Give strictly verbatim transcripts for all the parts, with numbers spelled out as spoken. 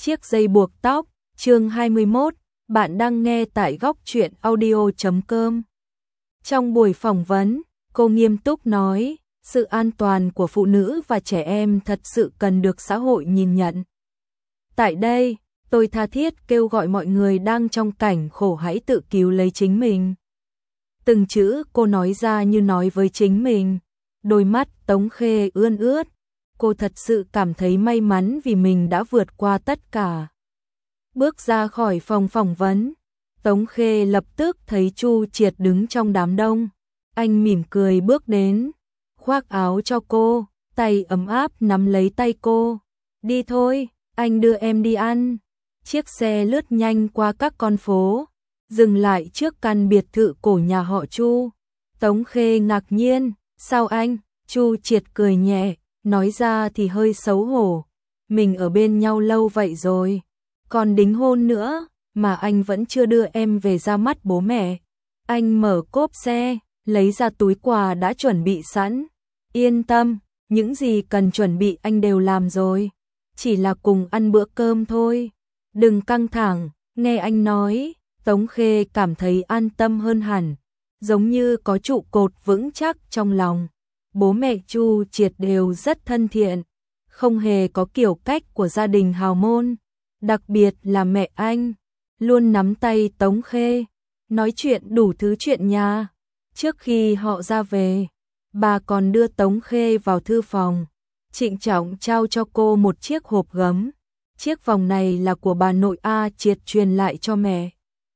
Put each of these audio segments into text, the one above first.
chiếc dây buộc tóc, chương hai mươi mốt, bạn đang nghe tại góc truyện audio chấm com. Trong buổi phỏng vấn, cô nghiêm túc nói, sự an toàn của phụ nữ và trẻ em thật sự cần được xã hội nhìn nhận. Tại đây, tôi tha thiết kêu gọi mọi người đang trong cảnh khổ hãy tự cứu lấy chính mình. Từng chữ cô nói ra như nói với chính mình, đôi mắt Tống Khê ươn ướt. Cô thật sự cảm thấy may mắn vì mình đã vượt qua tất cả. Bước ra khỏi phòng phỏng vấn, Tống Khê lập tức thấy Chu Triệt đứng trong đám đông. Anh mỉm cười bước đến, khoác áo cho cô, tay ấm áp nắm lấy tay cô. Đi thôi, anh đưa em đi ăn. Chiếc xe lướt nhanh qua các con phố, dừng lại trước căn biệt thự cổ nhà họ Chu. Tống Khê ngạc nhiên, sao anh? Chu Triệt cười nhẹ. Nói ra thì hơi xấu hổ, mình ở bên nhau lâu vậy rồi, còn đính hôn nữa, mà anh vẫn chưa đưa em về ra mắt bố mẹ. Anh mở cốp xe, lấy ra túi quà đã chuẩn bị sẵn. Yên tâm, những gì cần chuẩn bị anh đều làm rồi, chỉ là cùng ăn bữa cơm thôi. Đừng căng thẳng, nghe anh nói, Tống Khê cảm thấy an tâm hơn hẳn, giống như có trụ cột vững chắc trong lòng. Bố mẹ Chu Triệt đều rất thân thiện, không hề có kiểu cách của gia đình hào môn, đặc biệt là mẹ anh, luôn nắm tay Tống Khê, nói chuyện đủ thứ chuyện nhà. Trước khi họ ra về, bà còn đưa Tống Khê vào thư phòng, trịnh trọng trao cho cô một chiếc hộp gấm. Chiếc vòng này là của bà nội A Triệt truyền lại cho mẹ.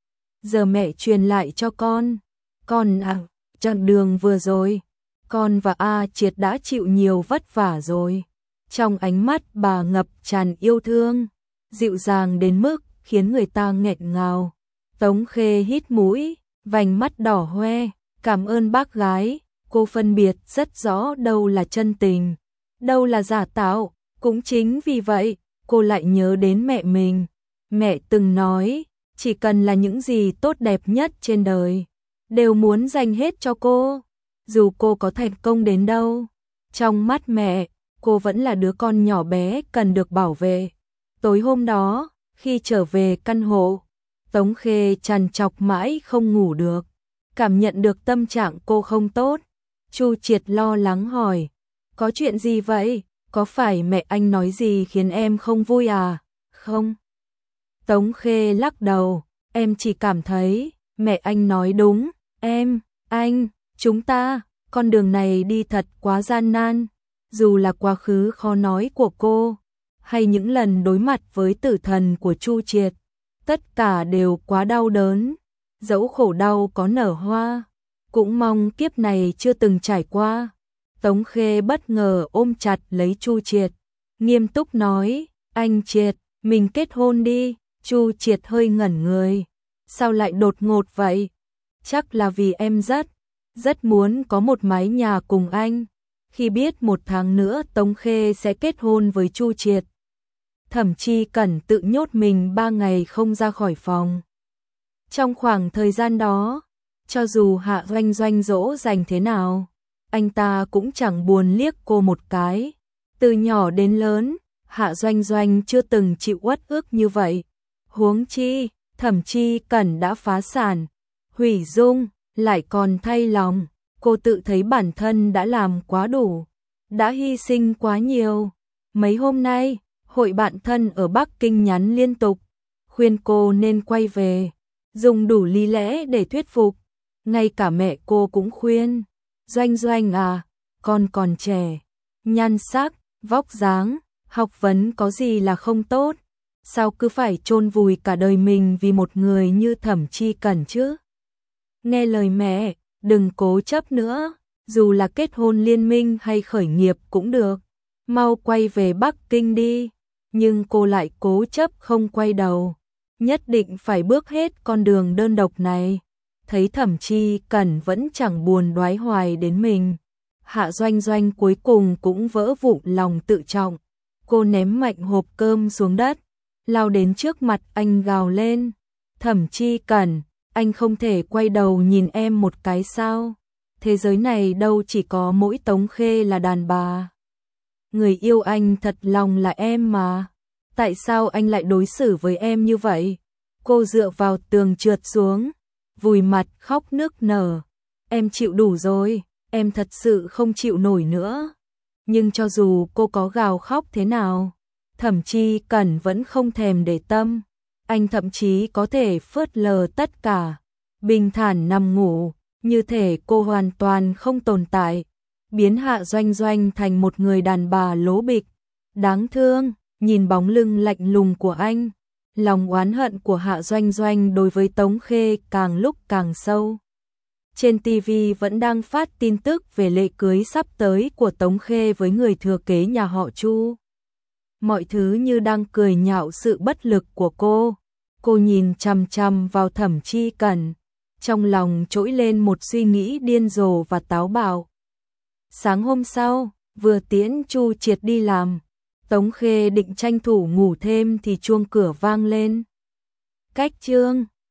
Giờ mẹ truyền lại cho con. Con à, chặng đường vừa rồi, con và A Triệt đã chịu nhiều vất vả rồi. Trong ánh mắt bà ngập tràn yêu thương, dịu dàng đến mức khiến người ta nghẹn ngào. Tống Khê hít mũi, vành mắt đỏ hoe, cảm ơn bác gái. Cô phân biệt rất rõ đâu là chân tình, đâu là giả tạo. Cũng chính vì vậy, cô lại nhớ đến mẹ mình. Mẹ từng nói, chỉ cần là những gì tốt đẹp nhất trên đời, đều muốn dành hết cho cô. Dù cô có thành công đến đâu, trong mắt mẹ, cô vẫn là đứa con nhỏ bé cần được bảo vệ. Tối hôm đó, khi trở về căn hộ, Tống Khê trằn trọc mãi không ngủ được, cảm nhận được tâm trạng cô không tốt. Chu Triệt lo lắng hỏi, có chuyện gì vậy? Có phải mẹ anh nói gì khiến em không vui à? Không. Tống Khê lắc đầu, em chỉ cảm thấy, mẹ anh nói đúng, em, anh, chúng ta, con đường này đi thật quá gian nan, dù là quá khứ khó nói của cô, hay những lần đối mặt với tử thần của Chu Triệt, tất cả đều quá đau đớn, dẫu khổ đau có nở hoa, cũng mong kiếp này chưa từng trải qua. Tống Khê bất ngờ ôm chặt lấy Chu Triệt, nghiêm túc nói, anh Triệt, mình kết hôn đi. Chu Triệt hơi ngẩn người, sao lại đột ngột vậy? Chắc là vì em rất, rất muốn có một mái nhà cùng anh. Khi biết một tháng nữa Tống Khê sẽ kết hôn với Chu Triệt, Thẩm Chi Cẩn tự nhốt mình ba ngày không ra khỏi phòng. Trong khoảng thời gian đó, cho dù Hạ Doanh Doanh dỗ dành thế nào, anh ta cũng chẳng buồn liếc cô một cái. Từ nhỏ đến lớn, Hạ Doanh Doanh chưa từng chịu uất ức như vậy. Huống chi, Thẩm Chi Cẩn đã phá sản, hủy dung, lại còn thay lòng. Cô tự thấy bản thân đã làm quá đủ, đã hy sinh quá nhiều. Mấy hôm nay, hội bạn thân ở Bắc Kinh nhắn liên tục, khuyên cô nên quay về, dùng đủ lý lẽ để thuyết phục. Ngay cả mẹ cô cũng khuyên, Doanh Doanh à, con còn trẻ, nhan sắc, vóc dáng, học vấn có gì là không tốt, sao cứ phải chôn vùi cả đời mình vì một người như Thẩm Chi Cẩn chứ? Nghe lời mẹ, đừng cố chấp nữa, dù là kết hôn liên minh hay khởi nghiệp cũng được, mau quay về Bắc Kinh đi. Nhưng cô lại cố chấp không quay đầu, nhất định phải bước hết con đường đơn độc này. Thấy Thẩm Chi Cẩn vẫn chẳng buồn đoái hoài đến mình, Hạ Doanh Doanh cuối cùng cũng vỡ vụn lòng tự trọng. Cô ném mạnh hộp cơm xuống đất, lao đến trước mặt anh gào lên, Thẩm Chi Cẩn, anh không thể quay đầu nhìn em một cái sao? Thế giới này đâu chỉ có mỗi Tống Khê là đàn bà. Người yêu anh thật lòng là em mà. Tại sao anh lại đối xử với em như vậy? Cô dựa vào tường trượt xuống, vùi mặt khóc nức nở. Em chịu đủ rồi, em thật sự không chịu nổi nữa. Nhưng cho dù cô có gào khóc thế nào, Thẩm Chi Cẩn vẫn không thèm để tâm. Anh thậm chí có thể phớt lờ tất cả, bình thản nằm ngủ, như thể cô hoàn toàn không tồn tại, biến Hạ Doanh Doanh thành một người đàn bà lố bịch. Đáng thương, nhìn bóng lưng lạnh lùng của anh, lòng oán hận của Hạ Doanh Doanh đối với Tống Khê càng lúc càng sâu. Trên ti vi vẫn đang phát tin tức về lễ cưới sắp tới của Tống Khê với người thừa kế nhà họ Chu. Mọi thứ như đang cười nhạo sự bất lực của cô. Cô nhìn chằm chằm vào Thẩm Chi Cẩn, trong lòng trỗi lên một suy nghĩ điên rồ và táo bạo. Sáng hôm sau, vừa tiễn Chu Triệt đi làm, Tống Khê định tranh thủ ngủ thêm thì chuông cửa vang lên. Cách Trương